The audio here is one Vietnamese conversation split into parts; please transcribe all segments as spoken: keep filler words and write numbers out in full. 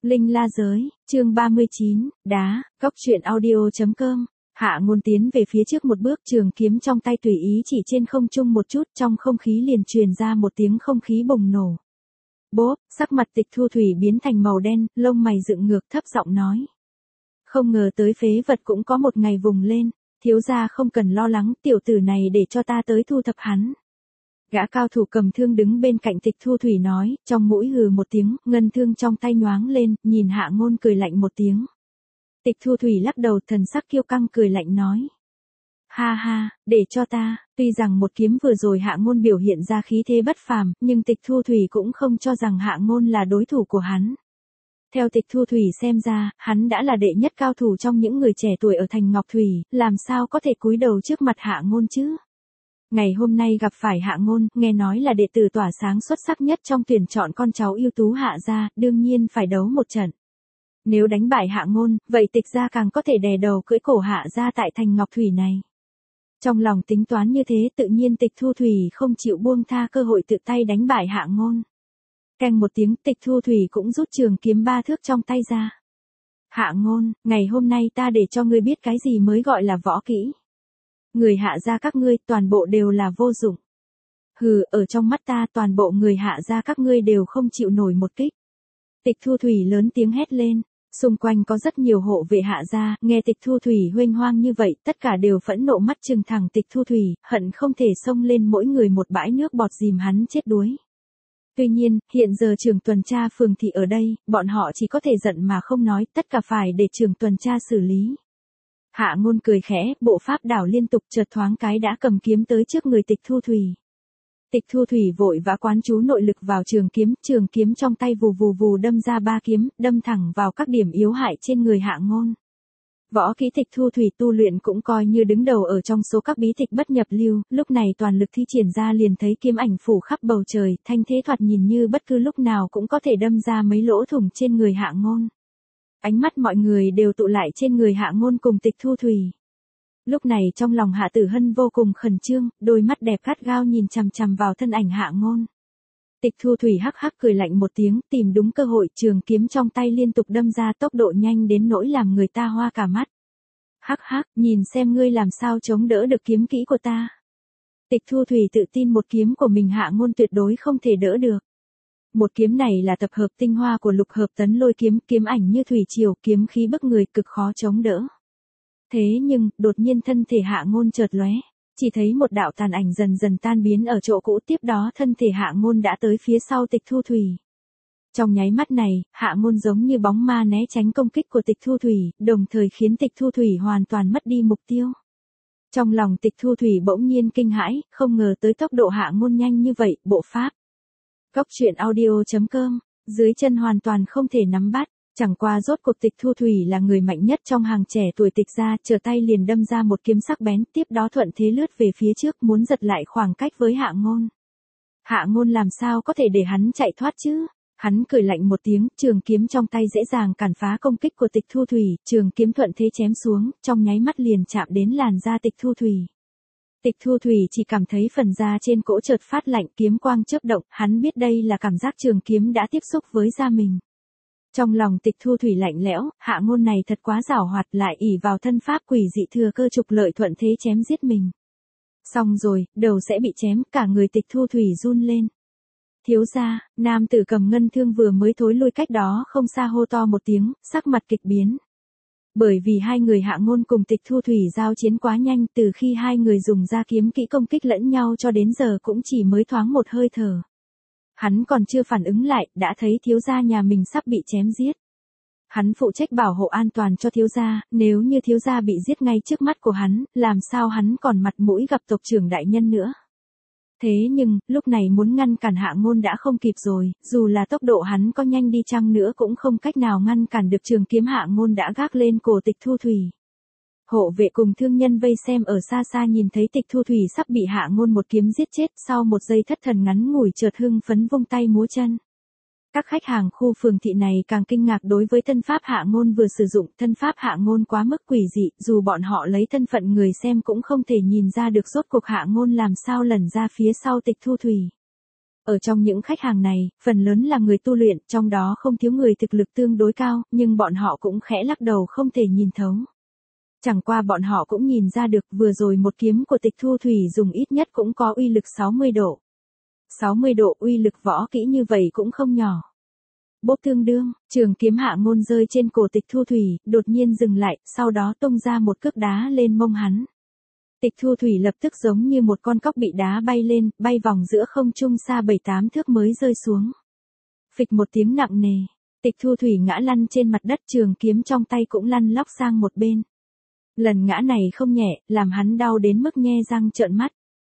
Linh La Giới, chương ba mươi chín, đá, góc truyện audio.com. Hạ Ngôn tiến về phía trước một bước, trường kiếm trong tay tùy ý chỉ trên không trung một chút, trong không khí liền truyền ra một tiếng không khí bùng nổ. Bốp, sắc mặt Tịch Thu Thủy biến thành màu đen, lông mày dựng ngược, thấp giọng nói. Không ngờ tới phế vật cũng có một ngày vùng lên, thiếu gia không cần lo lắng, tiểu tử này để cho ta tới thu thập hắn. Gã cao thủ cầm thương đứng bên cạnh Tịch Thu Thủy nói, trong mũi hừ một tiếng, ngân thương trong tay nhoáng lên, nhìn Hạ Ngôn cười lạnh một tiếng. Tịch Thu Thủy lắc đầu, thần sắc kiêu căng cười lạnh nói. Ha ha, để cho ta, tuy rằng một kiếm vừa rồi Hạ Ngôn biểu hiện ra khí thế bất phàm, nhưng Tịch Thu Thủy cũng không cho rằng Hạ Ngôn là đối thủ của hắn. Theo Tịch Thu Thủy xem ra, hắn đã là đệ nhất cao thủ trong những người trẻ tuổi ở thành Ngọc Thủy, làm sao có thể cúi đầu trước mặt Hạ Ngôn chứ? Ngày hôm nay gặp phải Hạ Ngôn, nghe nói là đệ tử tỏa sáng xuất sắc nhất trong tuyển chọn con cháu ưu tú Hạ gia, đương nhiên phải đấu một trận. Nếu đánh bại Hạ Ngôn, vậy Tịch gia càng có thể đè đầu cưỡi cổ Hạ gia tại thành Ngọc Thủy này. Trong lòng tính toán như thế, tự nhiên Tịch Thu Thủy không chịu buông tha cơ hội tự tay đánh bại Hạ Ngôn. Keng một tiếng, Tịch Thu Thủy cũng rút trường kiếm ba thước trong tay ra. Hạ Ngôn, ngày hôm nay ta để cho ngươi biết cái gì mới gọi là võ kỹ. Người Hạ gia các ngươi toàn bộ đều là vô dụng. Hừ, ở trong mắt ta toàn bộ người Hạ gia các ngươi đều không chịu nổi một kích. Tịch Thu Thủy lớn tiếng hét lên, xung quanh có rất nhiều hộ vệ Hạ gia, nghe Tịch Thu Thủy huênh hoang như vậy, tất cả đều phẫn nộ mắt trừng thẳng Tịch Thu Thủy, hận không thể xông lên mỗi người một bãi nước bọt dìm hắn chết đuối. Tuy nhiên, hiện giờ trưởng tuần tra phường thị ở đây, bọn họ chỉ có thể giận mà không nói, tất cả phải để trưởng tuần tra xử lý. Hạ Ngôn cười khẽ, bộ pháp đảo liên tục, chợt thoáng cái đã cầm kiếm tới trước người Tịch Thu Thủy. Tịch Thu Thủy vội vã quán chú nội lực vào trường kiếm, trường kiếm trong tay vù vù vù đâm ra ba kiếm, đâm thẳng vào các điểm yếu hại trên người Hạ Ngôn. Võ kỹ Tịch Thu Thủy tu luyện cũng coi như đứng đầu ở trong số các bí tịch bất nhập lưu, lúc này toàn lực thi triển ra liền thấy kiếm ảnh phủ khắp bầu trời, thanh thế thoạt nhìn như bất cứ lúc nào cũng có thể đâm ra mấy lỗ thủng trên người Hạ Ngôn. Ánh mắt mọi người đều tụ lại trên người Hạ Ngôn cùng Tịch Thu Thủy. Lúc này trong lòng Hạ Tử Hân vô cùng khẩn trương, đôi mắt đẹp gắt gao nhìn chằm chằm vào thân ảnh Hạ Ngôn. Tịch Thu Thủy hắc hắc cười lạnh một tiếng, tìm đúng cơ hội, trường kiếm trong tay liên tục đâm ra, tốc độ nhanh đến nỗi làm người ta hoa cả mắt. Hắc hắc, nhìn xem ngươi làm sao chống đỡ được kiếm kỹ của ta. Tịch Thu Thủy tự tin một kiếm của mình Hạ Ngôn tuyệt đối không thể đỡ được. Một kiếm này là tập hợp tinh hoa của lục hợp tấn lôi kiếm, kiếm ảnh như thủy triều, kiếm khí bức người, cực khó chống đỡ. Thế nhưng, đột nhiên thân thể Hạ Ngôn chợt lóe, chỉ thấy một đạo tàn ảnh dần dần tan biến ở chỗ cũ, tiếp đó thân thể Hạ Ngôn đã tới phía sau Tịch Thu Thủy. Trong nháy mắt này, Hạ Ngôn giống như bóng ma né tránh công kích của Tịch Thu Thủy, đồng thời khiến Tịch Thu Thủy hoàn toàn mất đi mục tiêu. Trong lòng Tịch Thu Thủy bỗng nhiên kinh hãi, không ngờ tới tốc độ Hạ Ngôn nhanh như vậy, bộ pháp. Góc truyện audio.com, dưới chân hoàn toàn không thể nắm bắt, chẳng qua rốt cuộc Tịch Thu Thủy là người mạnh nhất trong hàng trẻ tuổi Tịch gia, trở tay liền đâm ra một kiếm sắc bén, tiếp đó thuận thế lướt về phía trước, muốn giật lại khoảng cách với Hạ Ngôn. Hạ Ngôn làm sao có thể để hắn chạy thoát chứ? Hắn cười lạnh một tiếng, trường kiếm trong tay dễ dàng cản phá công kích của Tịch Thu Thủy, trường kiếm thuận thế chém xuống, trong nháy mắt liền chạm đến làn da Tịch Thu Thủy. Tịch Thu Thủy chỉ cảm thấy phần da trên cỗ chợt phát lạnh, kiếm quang chớp động, hắn biết đây là cảm giác trường kiếm đã tiếp xúc với da mình. Trong lòng Tịch Thu Thủy lạnh lẽo, Hạ Ngôn này thật quá giảo hoạt, lại ỷ vào thân pháp quỷ dị thừa cơ trục lợi thuận thế chém giết mình. Xong rồi, đầu sẽ bị chém, cả người Tịch Thu Thủy run lên. Thiếu gia, nam tử cầm ngân thương vừa mới thối lui cách đó không xa hô to một tiếng, sắc mặt kịch biến. Bởi vì hai người Hạ Ngôn cùng Tịch Thu Thủy giao chiến quá nhanh, từ khi hai người dùng ra kiếm kỹ công kích lẫn nhau cho đến giờ cũng chỉ mới thoáng một hơi thở. Hắn còn chưa phản ứng lại, đã thấy thiếu gia nhà mình sắp bị chém giết. Hắn phụ trách bảo hộ an toàn cho thiếu gia, nếu như thiếu gia bị giết ngay trước mắt của hắn, làm sao hắn còn mặt mũi gặp tộc trưởng đại nhân nữa. Thế nhưng, lúc này muốn ngăn cản Hạ Ngôn đã không kịp rồi, dù là tốc độ hắn có nhanh đi chăng nữa cũng không cách nào ngăn cản được trường kiếm Hạ Ngôn đã gác lên cổ Tịch Thu Thủy. Hộ vệ cùng thương nhân vây xem ở xa xa nhìn thấy Tịch Thu Thủy sắp bị Hạ Ngôn một kiếm giết chết, sau một giây thất thần ngắn ngủi chợt hưng phấn vung tay múa chân. Các khách hàng khu phường thị này càng kinh ngạc đối với thân pháp Hạ Ngôn vừa sử dụng, thân pháp Hạ Ngôn quá mức quỷ dị, dù bọn họ lấy thân phận người xem cũng không thể nhìn ra được rốt cuộc Hạ Ngôn làm sao lẩn ra phía sau Tịch Thu Thủy. Ở trong những khách hàng này, phần lớn là người tu luyện, trong đó không thiếu người thực lực tương đối cao, nhưng bọn họ cũng khẽ lắc đầu không thể nhìn thấu. Chẳng qua bọn họ cũng nhìn ra được vừa rồi một kiếm của Tịch Thu Thủy dùng ít nhất cũng có uy lực sáu mươi độ. sáu mươi độ uy lực võ kỹ như vậy cũng không nhỏ. Bốp tương đương, trường kiếm Hạ Ngôn rơi trên cổ Tịch Thu Thủy, đột nhiên dừng lại, sau đó tung ra một cước đá lên mông hắn. Tịch Thu Thủy lập tức giống như một con cóc bị đá bay lên, bay vòng giữa không trung xa bảy tám thước mới rơi xuống. Phịch một tiếng nặng nề, Tịch Thu Thủy ngã lăn trên mặt đất, trường kiếm trong tay cũng lăn lóc sang một bên. Lần ngã này không nhẹ, làm hắn đau đến mức nhe răng trợn mắt.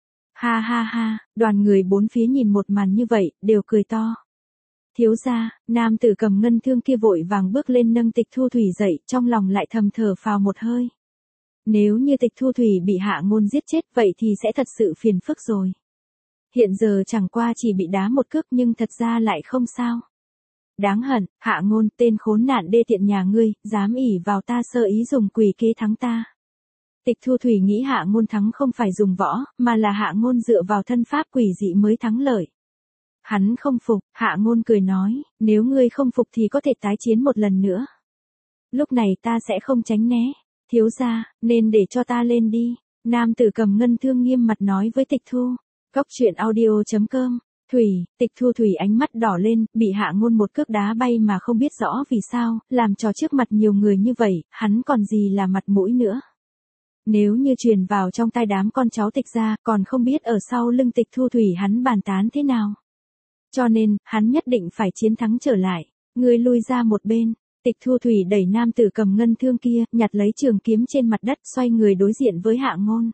Ha ha ha, đoàn người bốn phía nhìn một màn như vậy, đều cười to. Thiếu gia, nam tử cầm ngân thương kia vội vàng bước lên nâng Tịch Thu Thủy dậy, trong lòng lại thầm thở phào một hơi. Nếu như Tịch Thu Thủy bị Hạ Ngôn giết chết vậy thì sẽ thật sự phiền phức rồi. Hiện giờ chẳng qua chỉ bị đá một cước nhưng thật ra lại không sao. Đáng hận, Hạ Ngôn, tên khốn nạn đê tiện nhà ngươi, dám ỷ vào ta sơ ý dùng quỷ kế thắng ta. Tịch Thu Thủy nghĩ Hạ Ngôn thắng không phải dùng võ, mà là Hạ Ngôn dựa vào thân pháp quỷ dị mới thắng lợi. Hắn không phục, Hạ Ngôn cười nói, nếu ngươi không phục thì có thể tái chiến một lần nữa. Lúc này ta sẽ không tránh né. Thiếu gia, nên để cho ta lên đi. Nam tử cầm ngân thương nghiêm mặt nói với Tịch Thu. Cốc truyện audio chấm com. Thủy, Tịch Thu Thủy ánh mắt đỏ lên, bị Hạ Ngôn một cước đá bay mà không biết rõ vì sao, làm trò trước mặt nhiều người như vậy, hắn còn gì là mặt mũi nữa. Nếu như truyền vào trong tai đám con cháu Tịch gia, còn không biết ở sau lưng Tịch Thu Thủy hắn bàn tán thế nào. Cho nên, hắn nhất định phải chiến thắng trở lại. Ngươi lui ra một bên. Tịch Thu Thủy đẩy nam tử cầm ngân thương kia, nhặt lấy trường kiếm trên mặt đất, xoay người đối diện với Hạ Ngôn.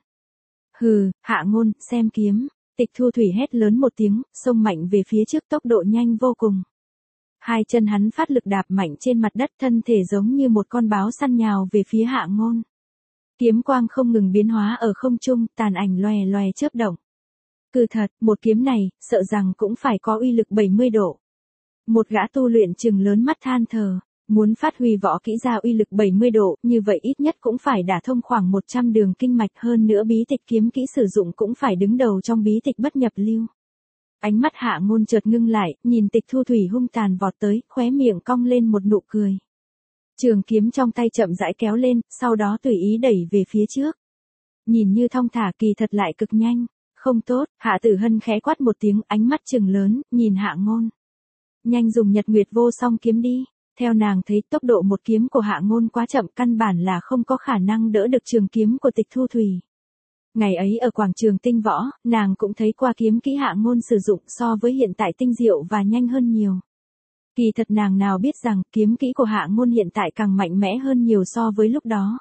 Hừ, Hạ Ngôn, xem kiếm. Tịch Thu Thủy hét lớn một tiếng, xông mạnh về phía trước, tốc độ nhanh vô cùng. Hai chân hắn phát lực đạp mạnh trên mặt đất, thân thể giống như một con báo săn nhào về phía Hạ Ngôn. Kiếm quang không ngừng biến hóa ở không trung, tàn ảnh lòe lòe chớp động. Cứ thật, một kiếm này, sợ rằng cũng phải có uy lực bảy mươi độ. Một gã tu luyện trừng lớn mắt than thở. Muốn phát huy võ kỹ ra uy lực bảy mươi độ, như vậy ít nhất cũng phải đả thông khoảng một trăm đường kinh mạch, hơn nữa bí tịch kiếm kỹ sử dụng cũng phải đứng đầu trong bí tịch bất nhập lưu. Ánh mắt Hạ Ngôn chợt ngưng lại, nhìn Tịch Thu Thủy hung tàn vọt tới, khóe miệng cong lên một nụ cười. Trường kiếm trong tay chậm rãi kéo lên, sau đó tùy ý đẩy về phía trước. Nhìn như thong thả kỳ thật lại cực nhanh. Không tốt, Hạ Tử Hân khẽ quát một tiếng, ánh mắt trừng lớn, nhìn Hạ Ngôn. Nhanh dùng Nhật Nguyệt Vô Song kiếm đi. Theo nàng thấy tốc độ một kiếm của Hạ Ngôn quá chậm, căn bản là không có khả năng đỡ được trường kiếm của Tịch Thu Thủy. Ngày ấy ở quảng trường tinh võ, nàng cũng thấy qua kiếm kỹ Hạ Ngôn sử dụng so với hiện tại tinh diệu và nhanh hơn nhiều. Kỳ thật nàng nào biết rằng kiếm kỹ của Hạ Ngôn hiện tại càng mạnh mẽ hơn nhiều so với lúc đó.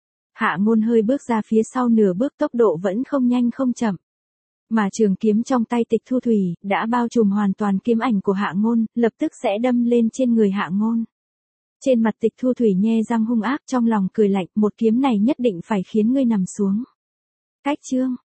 Hạ Ngôn hơi bước ra phía sau nửa bước, tốc độ vẫn không nhanh không chậm. Mà trường kiếm trong tay Tịch Thu Thủy, đã bao trùm hoàn toàn kiếm ảnh của Hạ Ngôn, lập tức sẽ đâm lên trên người Hạ Ngôn. Trên mặt Tịch Thu Thủy nhe răng hung ác, trong lòng cười lạnh, một kiếm này nhất định phải khiến ngươi nằm xuống. Cách chương,